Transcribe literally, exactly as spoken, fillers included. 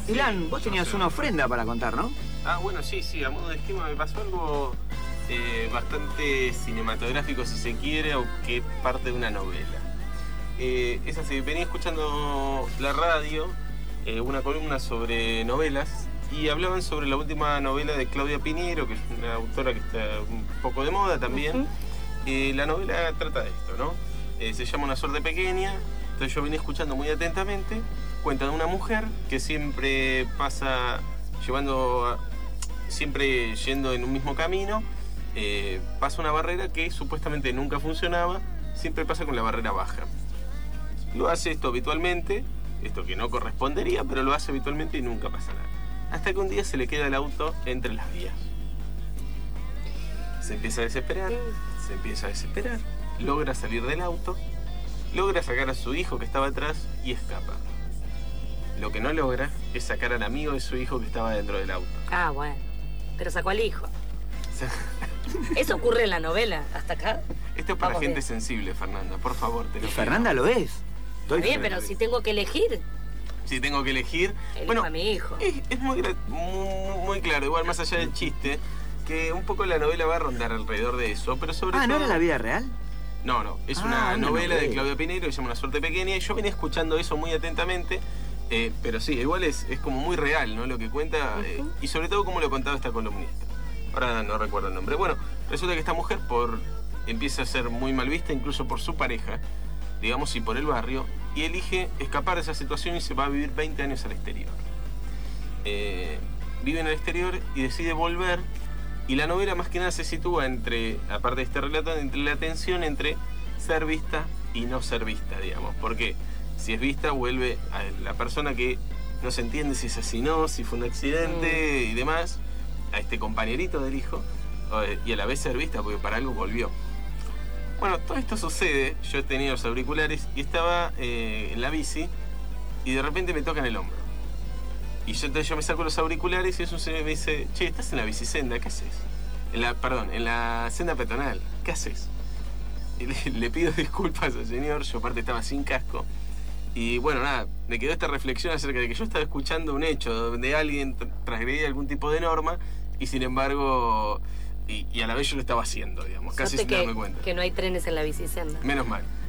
Ilan, vos tenías una ofrenda para contar, ¿no? Ah, bueno, sí, sí, a modo de esquema me pasó algo eh, bastante cinematográfico, si se quiere, o que parte de una novela. Eh, es así, venía escuchando la radio, eh, una columna sobre novelas, y hablaban sobre la última novela de Claudia Piñeiro, que es una autora que está un poco de moda también. Uh-huh. eh, la novela trata de esto, ¿no? Eh, se llama Una suerte pequeña. Entonces yo venía escuchando muy atentamente. Cuenta de una mujer que siempre pasa llevando, a, siempre yendo en un mismo camino, eh, pasa una barrera que supuestamente nunca funcionaba, siempre pasa con la barrera baja. Lo hace esto habitualmente, esto que no correspondería, pero lo hace habitualmente y nunca pasa nada. Hasta que un día se le queda el auto entre las vías. Se empieza a desesperar, se empieza a desesperar, logra salir del auto, logra sacar a su hijo que estaba atrás y escapa. Lo que no logra es sacar al amigo de su hijo que estaba dentro del auto. Ah, bueno. Pero sacó al hijo. ¿Eso ocurre en la novela? ¿Hasta acá? Esto es para Vamos gente bien. sensible, Fernanda. Por favor, te lo pido. Fernanda lo es. Está bien, pero si tengo que elegir... Si tengo que elegir... Elijo bueno, a mi hijo. Es, es muy, muy, muy claro, igual más allá del chiste, que un poco la novela va a rondar alrededor de eso, pero sobre ah, todo... ¿no era la vida real? No, no. Es ah, una, una novela, novela de Claudia Piñeiro que se llama Una suerte pequeña, y yo venía escuchando eso muy atentamente. Eh, pero sí, igual es, es como muy real, ¿no? Lo que cuenta, uh-huh. eh, y sobre todo cómo lo contaba esta columnista. Ahora no recuerdo el nombre. Bueno, resulta que esta mujer por empieza a ser muy mal vista, incluso por su pareja, digamos, y por el barrio, y elige escapar de esa situación y se va a vivir veinte años al exterior. Eh, vive en el exterior y decide volver, y la novela más que nada se sitúa entre, aparte de este relato, entre la tensión entre ser vista y no ser vista, digamos. ¿Por qué? Si es vista, vuelve a la persona que no se entiende si es asesinó, si fue un accidente mm. y demás, a este compañerito del hijo, y a la vez ser vista porque para algo volvió. Bueno, todo esto sucede, yo tenía los auriculares y estaba eh, en la bici y de repente me tocan el hombro. Y yo, entonces yo me saco los auriculares y es un señor me dice, che, ¿estás en la bicisenda? ¿Qué haces? En la, perdón, en la senda peatonal, ¿qué haces? Y le, le pido disculpas al señor, yo aparte estaba sin casco. Y bueno, nada, me quedó esta reflexión acerca de que yo estaba escuchando un hecho donde alguien transgredía algún tipo de norma y sin embargo, y, y a la vez yo lo estaba haciendo, digamos, casi sin darme cuenta. Que no hay trenes en la bicisenda. Menos mal.